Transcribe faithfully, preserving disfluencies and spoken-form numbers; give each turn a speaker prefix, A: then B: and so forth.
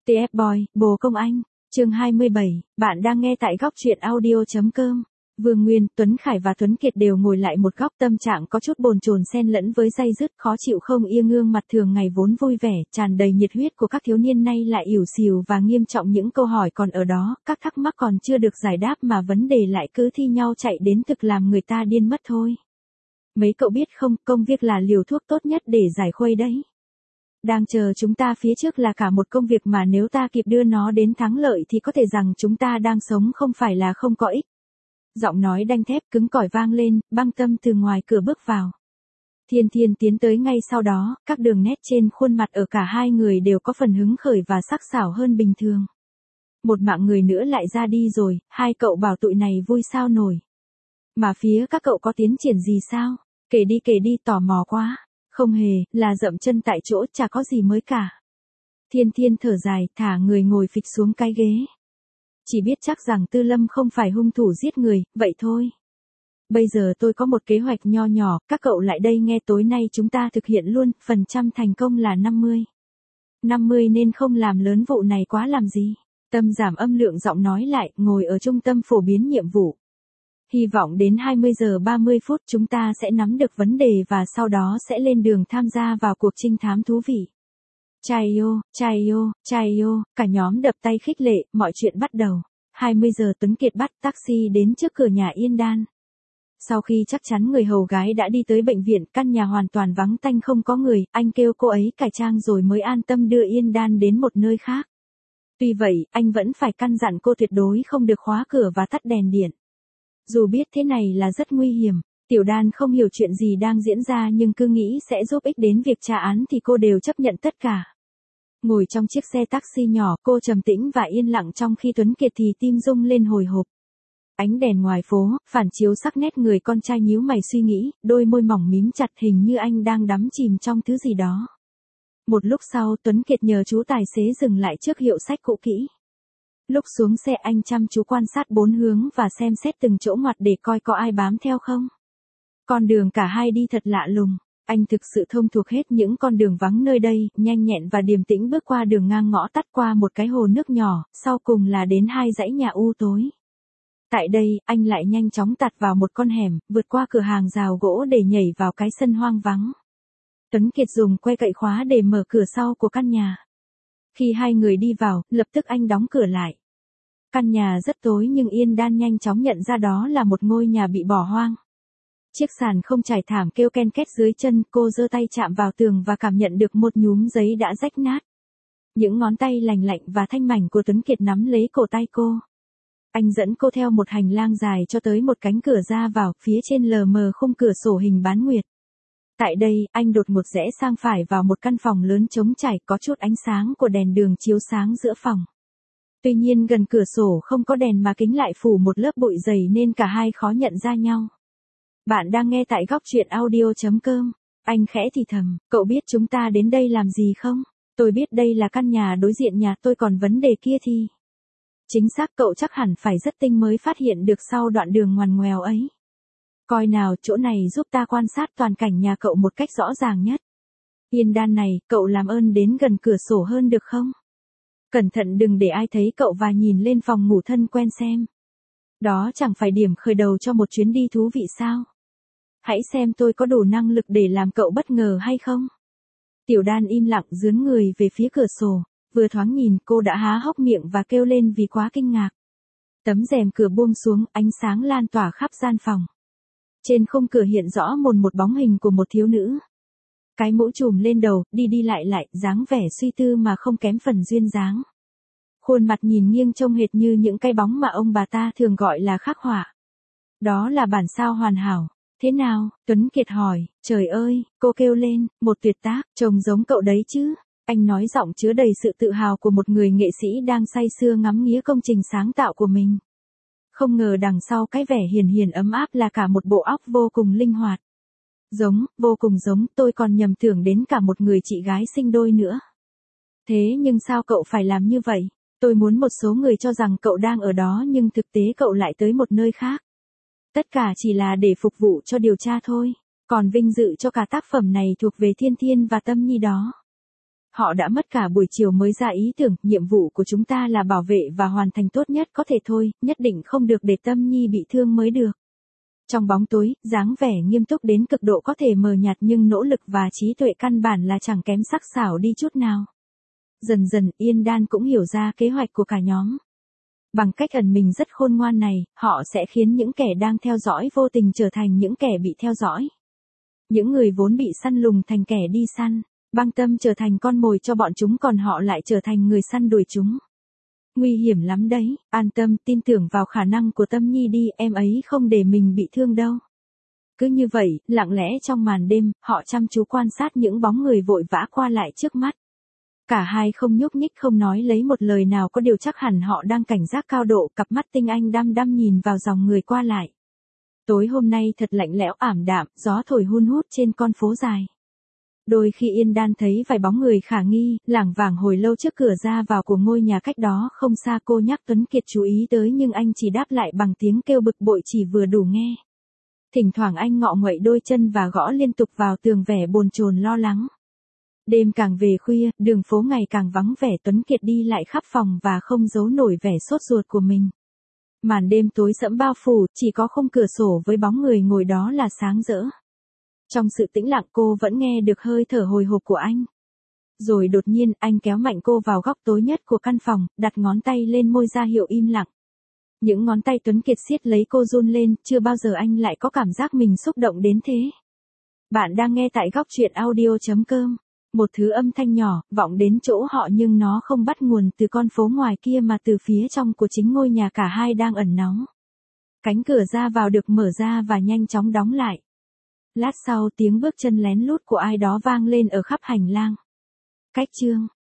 A: tê ép Boy, bồ công anh, chương hai mươi bảy, bạn đang nghe tại góc truyện audio.com. Vương Nguyên, Tuấn Khải và Tuấn Kiệt đều ngồi lại một góc, tâm trạng có chút bồn chồn xen lẫn với day dứt, khó chịu không yên. Gương mặt thường ngày vốn vui vẻ, tràn đầy nhiệt huyết của các thiếu niên nay lại ỉu xìu và nghiêm trọng, những câu hỏi còn ở đó, các thắc mắc còn chưa được giải đáp mà vấn đề lại cứ thi nhau chạy đến, thực làm người ta điên mất thôi. Mấy cậu biết không, công việc là liều thuốc tốt nhất để giải khuây đấy. Đang chờ chúng ta phía trước là cả một công việc mà nếu ta kịp đưa nó đến thắng lợi thì có thể rằng chúng ta đang sống không phải là không có ích. Giọng nói đanh thép cứng cỏi vang lên, Băng Tâm từ ngoài cửa bước vào. Thiên Thiên tiến tới ngay sau đó, các đường nét trên khuôn mặt ở cả hai người đều có phần hứng khởi và sắc sảo hơn bình thường. Một mạng người nữa lại ra đi rồi, hai cậu bảo tụi này vui sao nổi. Mà phía các cậu có tiến triển gì sao? Kể đi kể đi, tò mò quá. Không hề, là dậm chân tại chỗ, chả có gì mới cả. Thiên Thiên thở dài, thả người ngồi phịch xuống cái ghế. Chỉ biết chắc rằng Tư Lâm không phải hung thủ giết người, vậy thôi. Bây giờ tôi có một kế hoạch nho nhỏ, các cậu lại đây nghe, tối nay chúng ta thực hiện luôn, phần trăm thành công là năm mươi. năm mươi nên không làm lớn vụ này quá làm gì. Tâm giảm âm lượng giọng nói lại, ngồi ở trung tâm phổ biến nhiệm vụ. Hy vọng đến hai mươi giờ ba mươi phút chúng ta sẽ nắm được vấn đề và sau đó sẽ lên đường tham gia vào cuộc trinh thám thú vị. Chaio, chaio, chaio, cả nhóm đập tay khích lệ, mọi chuyện bắt đầu. hai mươi giờ Tuấn Kiệt bắt taxi đến trước cửa nhà Yên Đan. Sau khi chắc chắn người hầu gái đã đi tới bệnh viện, căn nhà hoàn toàn vắng tanh không có người, anh kêu cô ấy cải trang rồi mới an tâm đưa Yên Đan đến một nơi khác. Tuy vậy, anh vẫn phải căn dặn cô tuyệt đối không được khóa cửa và tắt đèn điện. Dù biết thế này là rất nguy hiểm, Tiểu Đan không hiểu chuyện gì đang diễn ra nhưng cứ nghĩ sẽ giúp ích đến việc tra án thì cô đều chấp nhận tất cả. Ngồi trong chiếc xe taxi nhỏ, cô trầm tĩnh và yên lặng trong khi Tuấn Kiệt thì tim rung lên hồi hộp. Ánh đèn ngoài phố, phản chiếu sắc nét người con trai nhíu mày suy nghĩ, đôi môi mỏng mím chặt hình như anh đang đắm chìm trong thứ gì đó. Một lúc sau Tuấn Kiệt nhờ chú tài xế dừng lại trước hiệu sách cũ kỹ. Lúc xuống xe anh chăm chú quan sát bốn hướng và xem xét từng chỗ ngoặt để coi có ai bám theo không. Con đường cả hai đi thật lạ lùng, anh thực sự thông thuộc hết những con đường vắng nơi đây, nhanh nhẹn và điềm tĩnh bước qua đường ngang ngõ tắt qua một cái hồ nước nhỏ, sau cùng là đến hai dãy nhà u tối. Tại đây, anh lại nhanh chóng tạt vào một con hẻm, vượt qua cửa hàng rào gỗ để nhảy vào cái sân hoang vắng. Tuấn Kiệt dùng que cậy khóa để mở cửa sau của căn nhà. Khi hai người đi vào, lập tức anh đóng cửa lại. Căn nhà rất tối nhưng Yên Đan nhanh chóng nhận ra đó là một ngôi nhà bị bỏ hoang. Chiếc sàn không trải thảm kêu ken két dưới chân, cô giơ tay chạm vào tường và cảm nhận được một nhúm giấy đã rách nát. Những ngón tay lành lạnh và thanh mảnh của Tuấn Kiệt nắm lấy cổ tay cô. Anh dẫn cô theo một hành lang dài cho tới một cánh cửa ra vào, phía trên lờ mờ khung cửa sổ hình bán nguyệt. Tại đây, anh đột ngột rẽ sang phải vào một căn phòng lớn trống trải, có chút ánh sáng của đèn đường chiếu sáng giữa phòng. Tuy nhiên gần cửa sổ không có đèn mà kính lại phủ một lớp bụi dày nên cả hai khó nhận ra nhau. Bạn đang nghe tại góc truyện audio.com. Anh khẽ thì thầm, cậu biết chúng ta đến đây làm gì không? Tôi biết đây là căn nhà đối diện nhà tôi, còn vấn đề kia thì... Chính xác, cậu chắc hẳn phải rất tinh mới phát hiện được sau đoạn đường ngoằn ngoèo ấy. Coi nào, chỗ này giúp ta quan sát toàn cảnh nhà cậu một cách rõ ràng nhất. Yên Đan này, cậu làm ơn đến gần cửa sổ hơn được không? Cẩn thận đừng để ai thấy cậu và nhìn lên phòng ngủ thân quen xem. Đó chẳng phải điểm khởi đầu cho một chuyến đi thú vị sao? Hãy xem tôi có đủ năng lực để làm cậu bất ngờ hay không? Tiểu Đan im lặng dướn người về phía cửa sổ, vừa thoáng nhìn cô đã há hốc miệng và kêu lên vì quá kinh ngạc. Tấm rèm cửa buông xuống, ánh sáng lan tỏa khắp gian phòng. Trên khung cửa hiện rõ mồn một bóng hình của một thiếu nữ. Cái mũ trùm lên đầu, đi đi lại lại, dáng vẻ suy tư mà không kém phần duyên dáng. Khuôn mặt nhìn nghiêng trông hệt như những cái bóng mà ông bà ta thường gọi là khắc họa. Đó là bản sao hoàn hảo. Thế nào? Tuấn Kiệt hỏi. Trời ơi, cô kêu lên, một tuyệt tác, trông giống cậu đấy chứ. Anh nói giọng chứa đầy sự tự hào của một người nghệ sĩ đang say sưa ngắm nghía công trình sáng tạo của mình. Không ngờ đằng sau cái vẻ hiền hiền ấm áp là cả một bộ óc vô cùng linh hoạt. Giống, vô cùng giống, tôi còn nhầm tưởng đến cả một người chị gái sinh đôi nữa. Thế nhưng sao cậu phải làm như vậy? Tôi muốn một số người cho rằng cậu đang ở đó nhưng thực tế cậu lại tới một nơi khác. Tất cả chỉ là để phục vụ cho điều tra thôi. Còn vinh dự cho cả tác phẩm này thuộc về Thiên Thiên và Tâm Nhi đó. họ đã mất cả buổi chiều mới ra ý tưởng, nhiệm vụ của chúng ta là bảo vệ và hoàn thành tốt nhất có thể thôi, nhất định không được để Tâm Nhi bị thương mới được. Trong bóng tối, dáng vẻ nghiêm túc đến cực độ có thể mờ nhạt nhưng nỗ lực và trí tuệ căn bản là chẳng kém sắc sảo đi chút nào. Dần dần Yên Đan cũng hiểu ra kế hoạch của cả nhóm. Bằng cách ẩn mình rất khôn ngoan này, họ sẽ khiến những kẻ đang theo dõi vô tình trở thành những kẻ bị theo dõi. Những người vốn bị săn lùng thành kẻ đi săn, Băng Tâm trở thành con mồi cho bọn chúng còn họ lại trở thành người săn đuổi chúng. Nguy hiểm lắm đấy, an tâm tin tưởng vào khả năng của Tâm Nhi đi, em ấy không để mình bị thương đâu. Cứ như vậy, lặng lẽ trong màn đêm, họ chăm chú quan sát những bóng người vội vã qua lại trước mắt. Cả hai không nhúc nhích không nói lấy một lời nào, có điều chắc hẳn họ đang cảnh giác cao độ, cặp mắt tinh anh đăm đăm nhìn vào dòng người qua lại. Tối hôm nay thật lạnh lẽo ảm đạm, gió thổi hun hút trên con phố dài. Đôi khi Yên Đan thấy vài bóng người khả nghi, lảng vảng hồi lâu trước cửa ra vào của ngôi nhà cách đó không xa, cô nhắc Tuấn Kiệt chú ý tới nhưng anh chỉ đáp lại bằng tiếng kêu bực bội chỉ vừa đủ nghe. Thỉnh thoảng anh ngọ nguậy đôi chân và gõ liên tục vào tường vẻ bồn chồn lo lắng. Đêm càng về khuya, đường phố ngày càng vắng vẻ, Tuấn Kiệt đi lại khắp phòng và không giấu nổi vẻ sốt ruột của mình. Màn đêm tối sẫm bao phủ, chỉ có khung cửa sổ với bóng người ngồi đó là sáng rỡ. Trong sự tĩnh lặng cô vẫn nghe được hơi thở hồi hộp của anh. Rồi đột nhiên anh kéo mạnh cô vào góc tối nhất của căn phòng, đặt ngón tay lên môi ra hiệu im lặng. Những ngón tay Tuấn Kiệt siết lấy cô run lên, chưa bao giờ anh lại có cảm giác mình xúc động đến thế. Bạn đang nghe tại góc truyện audio chấm com. Một thứ âm thanh nhỏ, vọng đến chỗ họ nhưng nó không bắt nguồn từ con phố ngoài kia mà từ phía trong của chính ngôi nhà cả hai đang ẩn náu. Cánh cửa ra vào được mở ra và nhanh chóng đóng lại. Lát sau tiếng bước chân lén lút của ai đó vang lên ở khắp hành lang. Cách chương